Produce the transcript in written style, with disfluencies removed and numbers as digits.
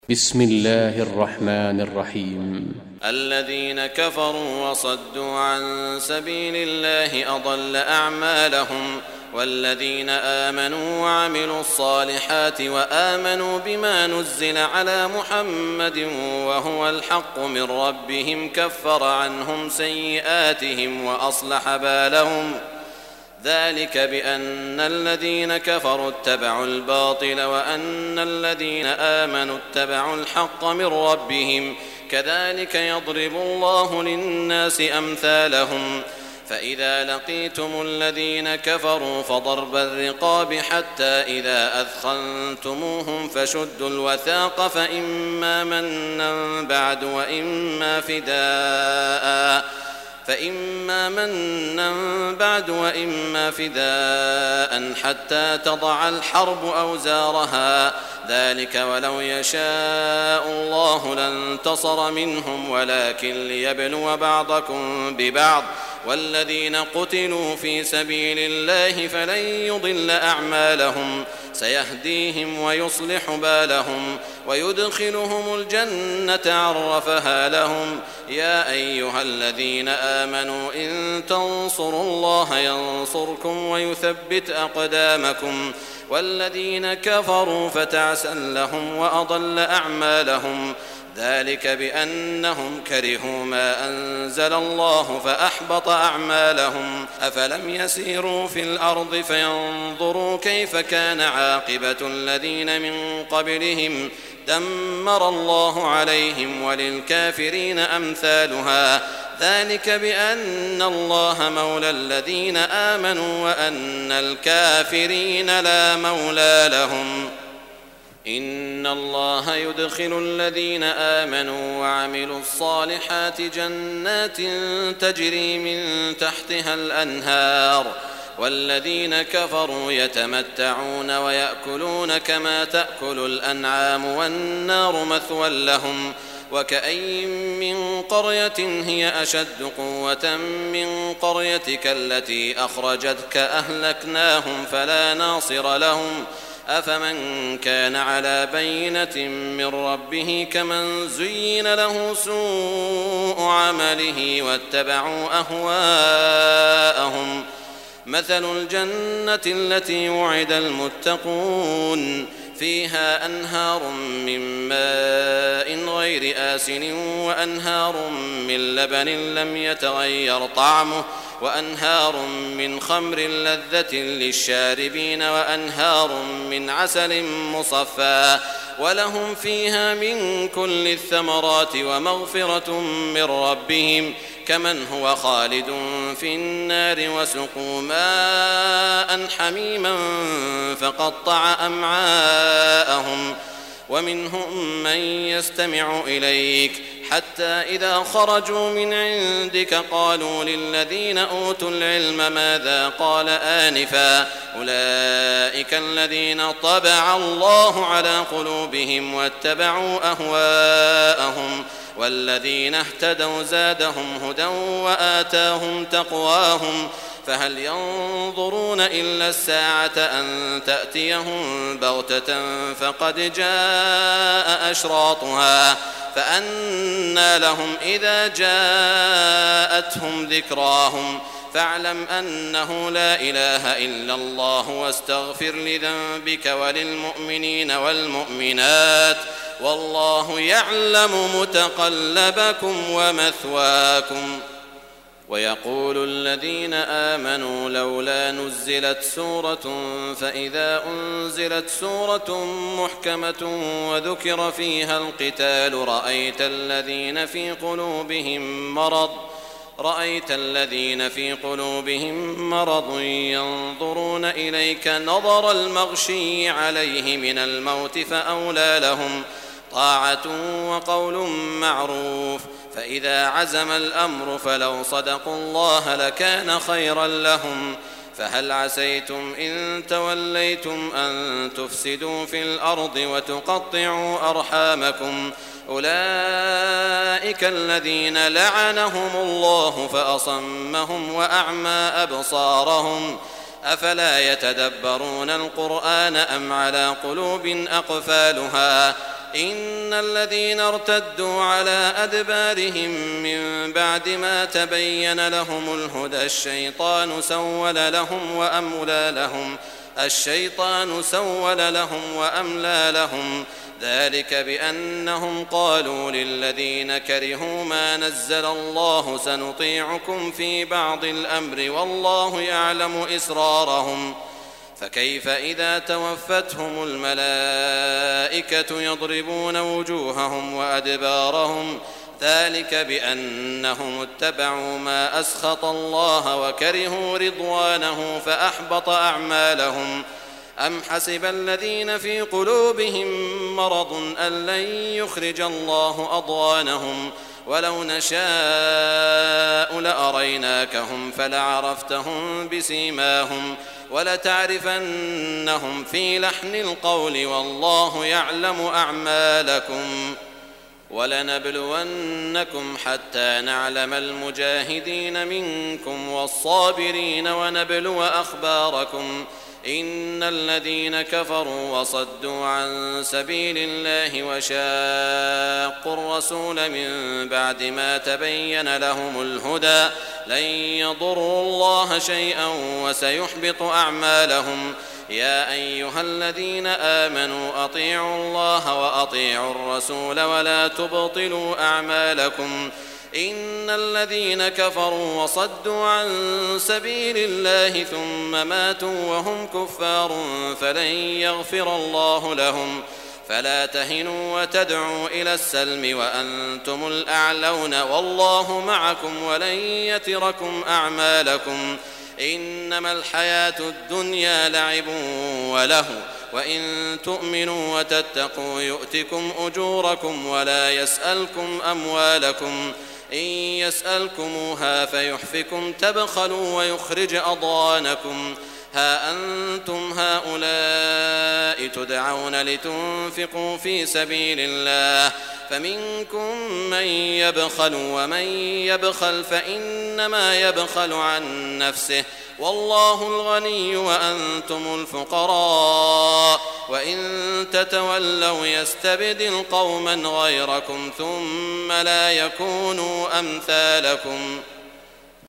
بسم الله الرحمن الرحيم. الذين كفروا وصدوا عن سبيل الله أضل أعمالهم، والذين آمنوا وعملوا الصالحات وآمنوا بما نزل على محمد وهو الحق من ربهم كفر عنهم سيئاتهم وأصلح بالهم. ذلك بأن الذين كفروا اتبعوا الباطل وأن الذين آمنوا اتبعوا الحق من ربهم، كذلك يضرب الله للناس أمثالهم. فإذا لقيتم الذين كفروا فضرب الرقاب حتى إذا أثخنتموهم فشدوا الوثاق فإما منا بعد وإما فداء حتى تضع الحرب أوزارها. ذلك ولو يشاء الله لانتصر منهم ولكن ليبلو بعضكم ببعض. والذين قتلوا في سبيل الله فلن يضل أعمالهم، سيهديهم ويصلح بالهم ويدخلهم الجنة عرفها لهم. يا أيها الذين آمنوا إن تنصروا الله ينصركم ويثبت أقدامكم. والذين كفروا فتعسا لهم وأضل أعمالهم. ذلك بأنهم كرهوا ما أنزل الله فأحبط أعمالهم. أفلم يسيروا في الأرض فينظروا كيف كان عاقبة الذين من قبلهم، دمر الله عليهم وللكافرين أمثالها. ذلك بأن الله مولى الذين آمنوا وأن الكافرين لا مولى لهم. إن الله يدخل الذين آمنوا وعملوا الصالحات جنات تجري من تحتها الأنهار، والذين كفروا يتمتعون ويأكلون كما تأكل الأنعام والنار مثوى لهم. وكأين من قرية هي أشد قوة من قريتك التي أخرجتك أهلكناهم فلا ناصر لهم. أفمن كان على بينة من ربه كمن زين له سوء عمله واتبعوا أهواءهم. مثل الجنة التي وعد المتقون فيها أنهار من ماء غير آسن وأنهار من لبن لم يتغير طعمه وأنهار من خمر لذة للشاربين وأنهار من عسل مصفى ولهم فيها من كل الثمرات ومغفرة من ربهم كمن هو خالد في النار وسقوا ماء حميما فقطع أمعاءهم. ومنهم من يستمع إليك حتى إذا خرجوا من عندك قالوا للذين أوتوا العلم ماذا قال آنفا أولئك الذين طبع الله على قلوبهم واتبعوا أهواءهم. والذين اهتدوا زادهم هدى وآتاهم تقواهم. فهل ينظرون إلا الساعة أن تأتيهم بغتة فقد جاء أشراطها فأنى لهم إذا جاءتهم ذكراهم. فاعلم أنه لا إله إلا الله واستغفر لذنبك وللمؤمنين والمؤمنات والله يعلم متقلبكم ومثواكم. ويقول الذين آمنوا لولا نزلت سورة فإذا أنزلت سورة محكمة وذكر فيها القتال رأيت الذين في قلوبهم مرض ينظرون إليك نظر المغشي عليه من الموت فأولى لهم طاعة وقول معروف. فإذا عزم الأمر فلو صدقوا الله لكان خيرا لهم. فهل عسيتم إن توليتم أن تفسدوا في الأرض وتقطعوا أرحامكم. أولئك الذين لعنهم الله فأصمهم وأعمى أبصارهم. أفلا يتدبرون القرآن أم على قلوب أقفالها إن الذين ارتدوا على أدبارهم من بعد ما تبين لهم الهدى الشيطان سول لهم وأملى لهم ذلك بأنهم قالوا للذين كرهوا ما نزل الله سنطيعكم في بعض الأمر والله يعلم إسرارهم فكيف إذا توفتهم الملائكة يضربون وجوههم وأدبارهم ذلك بأنهم اتبعوا ما أسخط الله وكرهوا رضوانه فأحبط أعمالهم أم حسب الذين في قلوبهم مرض أن لن يخرج الله أضغانهم ولو نشاء لأريناكهم فلعرفتهم بسيماهم ولتعرفنهم في لحن القول والله يعلم أعمالكم ولنبلونكم حتى نعلم المجاهدين منكم والصابرين ونبلو أخباركم إن الذين كفروا وصدوا عن سبيل الله وشاقوا الرسول من بعد ما تبين لهم الهدى لن يضروا الله شيئا وسيحبط أعمالهم يا أيها الذين آمنوا أطيعوا الله وأطيعوا الرسول ولا تبطلوا أعمالكم إن الذين كفروا وصدوا عن سبيل الله ثم ماتوا وهم كفار فلن يغفر الله لهم فلا تهنوا وتدعوا إلى السلم وأنتم الأعلون والله معكم ولن يتركم أعمالكم إنما الحياة الدنيا لعب وله وإن تؤمنوا وتتقوا يؤتكم أجوركم ولا يسألكم أموالكم إن يسألكموها فيحفكم تبخلوا ويخرج أضغانكم ها أنتم هؤلاء تدعون لتنفقوا في سبيل الله فمنكم من يبخل ومن يبخل فإنما يبخل عن نفسه والله الغني وأنتم الفقراء وإن تتولوا يستبدل قوما غيركم ثم لا يكونوا أمثالكم